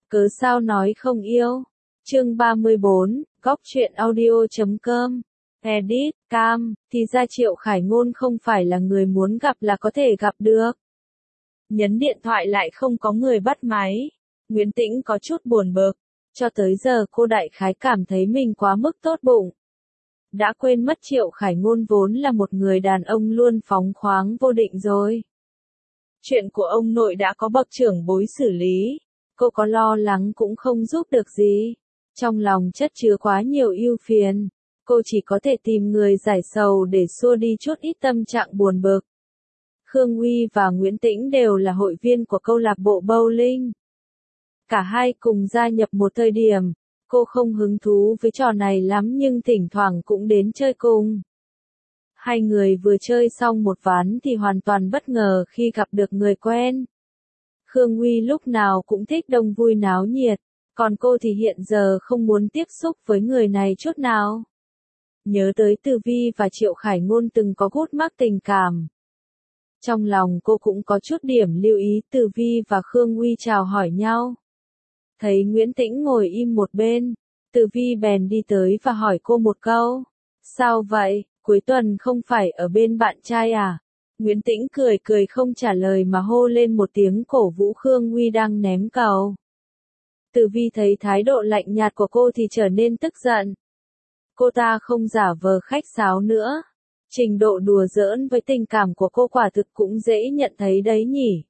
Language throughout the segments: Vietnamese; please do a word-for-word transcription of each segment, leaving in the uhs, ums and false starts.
Cớ sao nói không yêu? Chương ba mươi bốn, góc truyện audio chấm com. Edit, cam, thì ra Triệu Khải Ngôn không phải là người muốn gặp là có thể gặp được. Nhấn điện thoại lại không có người bắt máy. Nguyễn Tĩnh có chút buồn bực. Cho tới giờ cô đại khái cảm thấy mình quá mức tốt bụng. Đã quên mất Triệu Khải Ngôn vốn là một người đàn ông luôn phóng khoáng vô định rồi. Chuyện của ông nội đã có bậc trưởng bối xử lý. Cô có lo lắng cũng không giúp được gì. Trong lòng chất chứa quá nhiều ưu phiền. Cô chỉ có thể tìm người giải sầu để xua đi chút ít tâm trạng buồn bực. Khương Uy và Nguyễn Tĩnh đều là hội viên của câu lạc bộ bowling. Cả hai cùng gia nhập một thời điểm. Cô không hứng thú với trò này lắm nhưng thỉnh thoảng cũng đến chơi cùng. Hai người vừa chơi xong một ván thì hoàn toàn bất ngờ khi gặp được người quen. Khương Uy lúc nào cũng thích đông vui náo nhiệt, còn cô thì hiện giờ không muốn tiếp xúc với người này chút nào. Nhớ tới Từ Vi và Triệu Khải Ngôn từng có gút mắc tình cảm. Trong lòng cô cũng có chút điểm lưu ý Từ Vi và Khương Uy chào hỏi nhau. Thấy Nguyễn Tĩnh ngồi im một bên, Từ Vi bèn đi tới và hỏi cô một câu. Sao vậy, cuối tuần không phải ở bên bạn trai à? Nguyễn Tĩnh cười cười không trả lời mà hô lên một tiếng cổ vũ Khương Uy đang ném cầu. Từ Vi thấy thái độ lạnh nhạt của cô thì trở nên tức giận. Cô ta không giả vờ khách sáo nữa. Trình độ đùa giỡn với tình cảm của cô quả thực cũng dễ nhận thấy đấy nhỉ.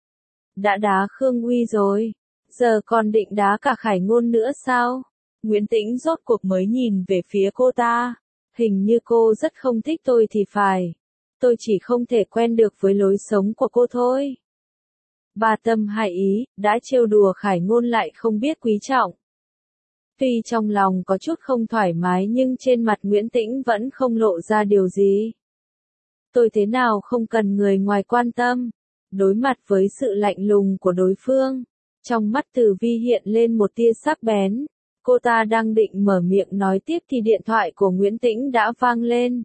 Đã đá Khương Uy rồi, giờ còn định đá cả Khải Ngôn nữa sao? Nguyễn Tĩnh rốt cuộc mới nhìn về phía cô ta. Hình như cô rất không thích tôi thì phải. Tôi chỉ không thể quen được với lối sống của cô thôi. Ba tâm hai ý, đã trêu đùa Khải Ngôn lại không biết quý trọng. Tuy trong lòng có chút không thoải mái nhưng trên mặt Nguyễn Tĩnh vẫn không lộ ra điều gì. Tôi thế nào không cần người ngoài quan tâm. Đối mặt với sự lạnh lùng của đối phương, trong mắt Từ Vi hiện lên một tia sắc bén. Cô ta đang định mở miệng nói tiếp thì điện thoại của Nguyễn Tĩnh đã vang lên.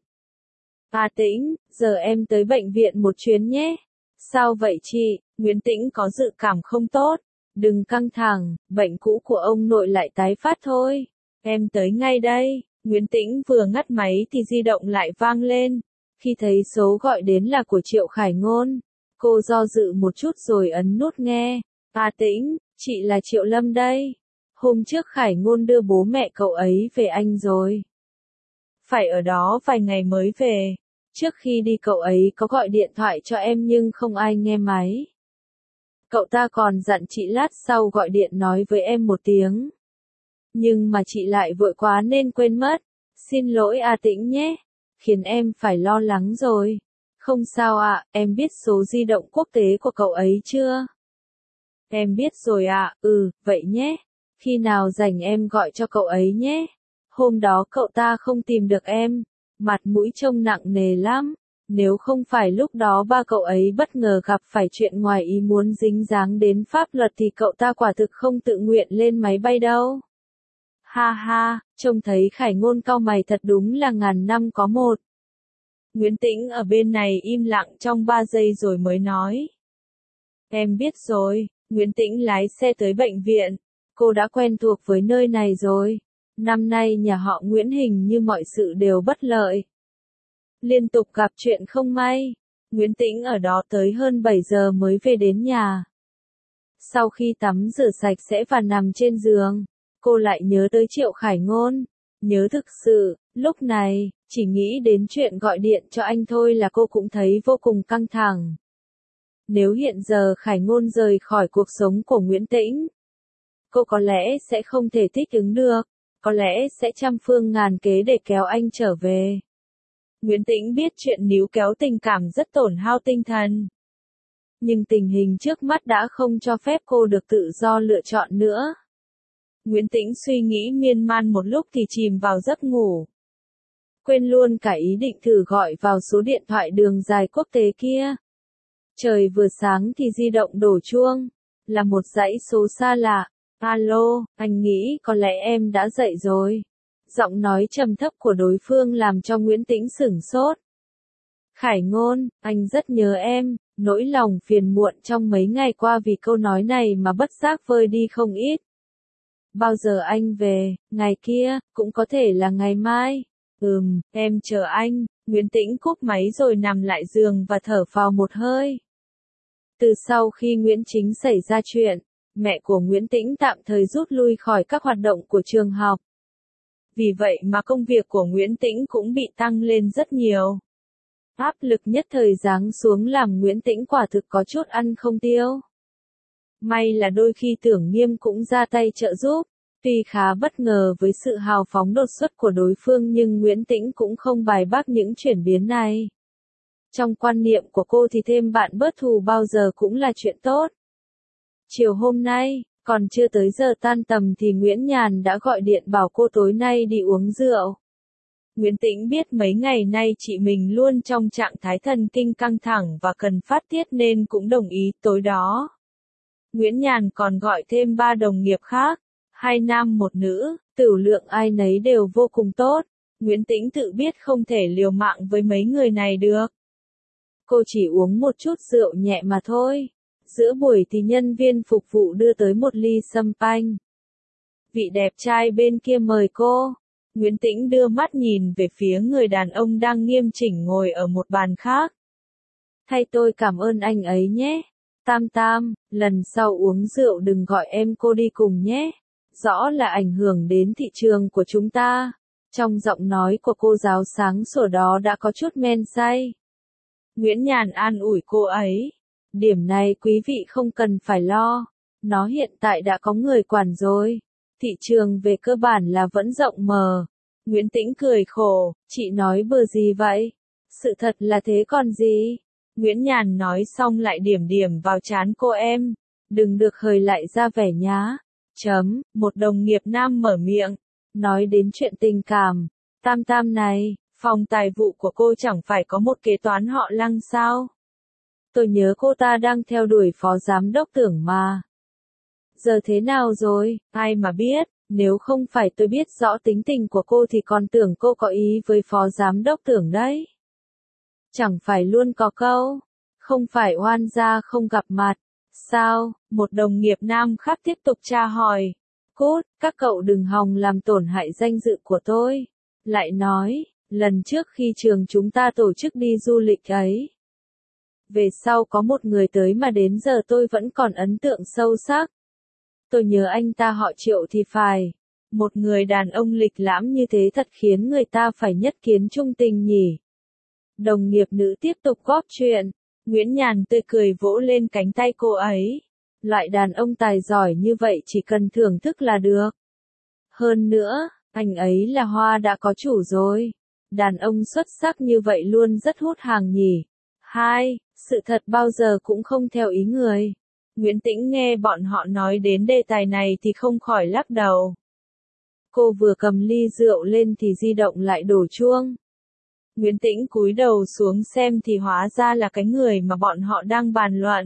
À Tĩnh, giờ em tới bệnh viện một chuyến nhé. Sao vậy chị? Nguyễn Tĩnh có dự cảm không tốt. Đừng căng thẳng, bệnh cũ của ông nội lại tái phát thôi. Em tới ngay đây. Nguyễn Tĩnh vừa ngắt máy thì di động lại vang lên. Khi thấy số gọi đến là của Triệu Khải Ngôn, cô do dự một chút rồi ấn nút nghe. À Tĩnh, chị là Triệu Lâm đây. Hôm trước Khải Ngôn đưa bố mẹ cậu ấy về Anh rồi. Phải ở đó vài ngày mới về. Trước khi đi cậu ấy có gọi điện thoại cho em nhưng không ai nghe máy. Cậu ta còn dặn chị lát sau gọi điện nói với em một tiếng. Nhưng mà chị lại vội quá nên quên mất. Xin lỗi A Tĩnh nhé. Khiến em phải lo lắng rồi. Không sao ạ, em biết số di động quốc tế của cậu ấy chưa? Em biết rồi ạ, ừ, vậy nhé. Khi nào rảnh em gọi cho cậu ấy nhé. Hôm đó cậu ta không tìm được em. Mặt mũi trông nặng nề lắm. Nếu không phải lúc đó ba cậu ấy bất ngờ gặp phải chuyện ngoài ý muốn dính dáng đến pháp luật thì cậu ta quả thực không tự nguyện lên máy bay đâu. Ha ha, trông thấy Khải Ngôn cau mày thật đúng là ngàn năm có một. Nguyễn Tĩnh ở bên này im lặng trong ba giây rồi mới nói. Em biết rồi, Nguyễn Tĩnh lái xe tới bệnh viện. Cô đã quen thuộc với nơi này rồi. Năm nay nhà họ Nguyễn hình như mọi sự đều bất lợi. Liên tục gặp chuyện không may. Nguyễn Tĩnh ở đó tới hơn bảy giờ mới về đến nhà. Sau khi tắm rửa sạch sẽ và nằm trên giường, cô lại nhớ tới Triệu Khải Ngôn. Nhớ thực sự, lúc này, chỉ nghĩ đến chuyện gọi điện cho anh thôi là cô cũng thấy vô cùng căng thẳng. Nếu hiện giờ Khải Ngôn rời khỏi cuộc sống của Nguyễn Tĩnh, cô có lẽ sẽ không thể thích ứng được, có lẽ sẽ trăm phương ngàn kế để kéo anh trở về. Nguyễn Tĩnh biết chuyện níu kéo tình cảm rất tổn hao tinh thần. Nhưng tình hình trước mắt đã không cho phép cô được tự do lựa chọn nữa. Nguyễn Tĩnh suy nghĩ miên man một lúc thì chìm vào giấc ngủ. Quên luôn cả ý định thử gọi vào số điện thoại đường dài quốc tế kia. Trời vừa sáng thì di động đổ chuông. Là một dãy số xa lạ. Alo, anh nghĩ có lẽ em đã dậy rồi. Giọng nói trầm thấp của đối phương làm cho Nguyễn Tĩnh sửng sốt. Khải Ngôn, anh rất nhớ em. Nỗi lòng phiền muộn trong mấy ngày qua vì câu nói này mà bất giác vơi đi không ít. Bao giờ anh về, ngày kia, cũng có thể là ngày mai. Ừm, em chờ anh. Nguyễn Tĩnh cúp máy rồi nằm lại giường và thở phào một hơi. Từ sau khi Nguyễn Chính xảy ra chuyện, mẹ của Nguyễn Tĩnh tạm thời rút lui khỏi các hoạt động của trường học. Vì vậy mà công việc của Nguyễn Tĩnh cũng bị tăng lên rất nhiều. Áp lực nhất thời giáng xuống làm Nguyễn Tĩnh quả thực có chút ăn không tiêu. May là đôi khi Tưởng Nghiêm cũng ra tay trợ giúp. Tuy khá bất ngờ với sự hào phóng đột xuất của đối phương nhưng Nguyễn Tĩnh cũng không bài bác những chuyển biến này. Trong quan niệm của cô thì thêm bạn bớt thù bao giờ cũng là chuyện tốt. Chiều hôm nay, còn chưa tới giờ tan tầm thì Nguyễn Nhàn đã gọi điện bảo cô tối nay đi uống rượu. Nguyễn Tĩnh biết mấy ngày nay chị mình luôn trong trạng thái thần kinh căng thẳng và cần phát tiết nên cũng đồng ý tối đó. Nguyễn Nhàn còn gọi thêm ba đồng nghiệp khác, hai nam một nữ, tửu lượng ai nấy đều vô cùng tốt. Nguyễn Tĩnh tự biết không thể liều mạng với mấy người này được. Cô chỉ uống một chút rượu nhẹ mà thôi. Giữa buổi thì nhân viên phục vụ đưa tới một ly sâm panh. Vị đẹp trai bên kia mời cô. Nguyễn Tĩnh đưa mắt nhìn về phía người đàn ông đang nghiêm chỉnh ngồi ở một bàn khác. Thay tôi cảm ơn anh ấy nhé. Tam Tam, lần sau uống rượu đừng gọi em cô đi cùng nhé. Rõ là ảnh hưởng đến thị trường của chúng ta. Trong giọng nói của cô giáo sáng sủa đó đã có chút men say. Nguyễn Nhàn an ủi cô ấy. Điểm này quý vị không cần phải lo. Nó hiện tại đã có người quản rồi. Thị trường về cơ bản là vẫn rộng mở. Nguyễn Tĩnh cười khổ, chị nói bừa gì vậy? Sự thật là thế còn gì? Nguyễn Nhàn nói xong lại điểm điểm vào trán cô em. Đừng được hời lại ra vẻ nhá. Chấm, một đồng nghiệp nam mở miệng. Nói đến chuyện tình cảm. Tam Tam này, phòng tài vụ của cô chẳng phải có một kế toán họ Lăng sao? Tôi nhớ cô ta đang theo đuổi phó giám đốc Tưởng mà. Giờ thế nào rồi, ai mà biết, nếu không phải tôi biết rõ tính tình của cô thì còn tưởng cô có ý với phó giám đốc Tưởng đấy. Chẳng phải luôn có câu, không phải oan gia không gặp mặt. Sao, một đồng nghiệp nam khác tiếp tục tra hỏi. Cút, các cậu đừng hòng làm tổn hại danh dự của tôi. Lại nói, lần trước khi trường chúng ta tổ chức đi du lịch ấy. Về sau có một người tới mà đến giờ tôi vẫn còn ấn tượng sâu sắc. Tôi nhớ anh ta họ Triệu thì phải. Một người đàn ông lịch lãm như thế thật khiến người ta phải nhất kiến trung tình nhỉ. Đồng nghiệp nữ tiếp tục góp chuyện. Nguyễn Nhàn tươi cười vỗ lên cánh tay cô ấy. Loại đàn ông tài giỏi như vậy chỉ cần thưởng thức là được. Hơn nữa, anh ấy là hoa đã có chủ rồi. Đàn ông xuất sắc như vậy luôn rất hút hàng nhỉ. Hai, sự thật bao giờ cũng không theo ý người. Nguyễn Tĩnh nghe bọn họ nói đến đề tài này thì không khỏi lắc đầu. Cô vừa cầm ly rượu lên thì di động lại đổ chuông. Nguyễn Tĩnh cúi đầu xuống xem thì hóa ra là cái người mà bọn họ đang bàn luận.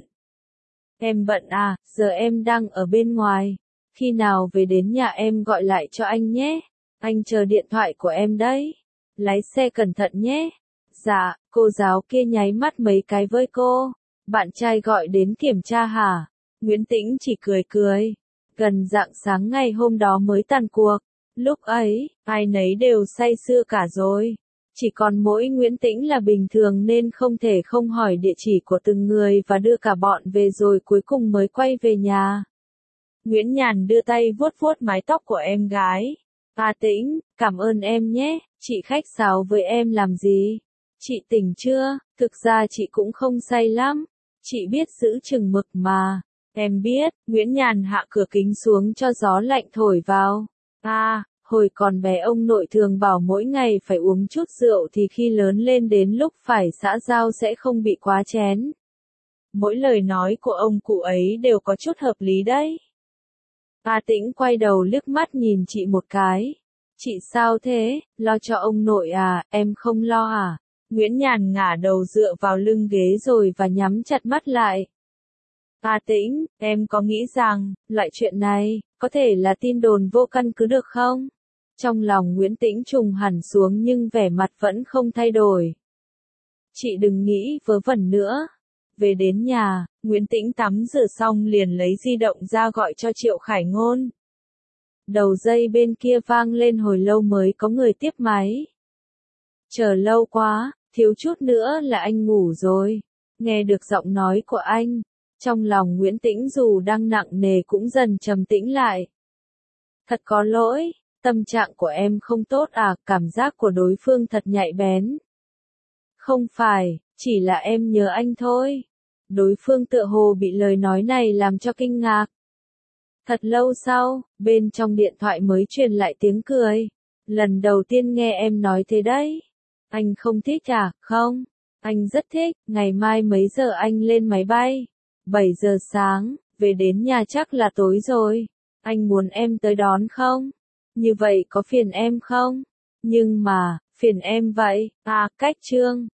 Em bận à, giờ em đang ở bên ngoài. Khi nào về đến nhà em gọi lại cho anh nhé. Anh chờ điện thoại của em đấy. Lái xe cẩn thận nhé. Dạ, cô giáo kia nháy mắt mấy cái với cô. Bạn trai gọi đến kiểm tra hả? Nguyễn Tĩnh chỉ cười cười. Gần rạng sáng ngày hôm đó mới tàn cuộc. Lúc ấy, ai nấy đều say sưa cả rồi. Chỉ còn mỗi Nguyễn Tĩnh là bình thường nên không thể không hỏi địa chỉ của từng người và đưa cả bọn về rồi cuối cùng mới quay về nhà. Nguyễn Nhàn đưa tay vuốt vuốt mái tóc của em gái. A Tĩnh, cảm ơn em nhé, chị khách sáo với em làm gì? Chị tỉnh chưa? Thực ra chị cũng không say lắm. Chị biết giữ chừng mực mà. Em biết, Nguyễn Nhàn hạ cửa kính xuống cho gió lạnh thổi vào. À, hồi còn bé ông nội thường bảo mỗi ngày phải uống chút rượu thì khi lớn lên đến lúc phải xã giao sẽ không bị quá chén. Mỗi lời nói của ông cụ ấy đều có chút hợp lý đấy. A Tĩnh quay đầu liếc mắt nhìn chị một cái. Chị sao thế, lo cho ông nội à, em không lo à? Nguyễn Nhàn ngả đầu dựa vào lưng ghế rồi và nhắm chặt mắt lại. A Tĩnh, em có nghĩ rằng, loại chuyện này, có thể là tin đồn vô căn cứ được không? Trong lòng Nguyễn Tĩnh trùng hẳn xuống nhưng vẻ mặt vẫn không thay đổi. Chị đừng nghĩ vớ vẩn nữa. Về đến nhà, Nguyễn Tĩnh tắm rửa xong liền lấy di động ra gọi cho Triệu Khải Ngôn. Đầu dây bên kia vang lên hồi lâu mới có người tiếp máy. Chờ lâu quá, thiếu chút nữa là anh ngủ rồi. Nghe được giọng nói của anh, trong lòng Nguyễn Tĩnh dù đang nặng nề cũng dần trầm tĩnh lại. Thật có lỗi, tâm trạng của em không tốt à, cảm giác của đối phương thật nhạy bén. Không phải, chỉ là em nhớ anh thôi. Đối phương tựa hồ bị lời nói này làm cho kinh ngạc. Thật lâu sau, bên trong điện thoại mới truyền lại tiếng cười. Lần đầu tiên nghe em nói thế đấy. Anh không thích à? Không, anh rất thích. Ngày mai mấy giờ anh lên máy bay? bảy giờ sáng, về đến nhà chắc là tối rồi. Anh muốn em tới đón không? Như vậy có phiền em không? Nhưng mà, phiền em vậy. À, cách Trương.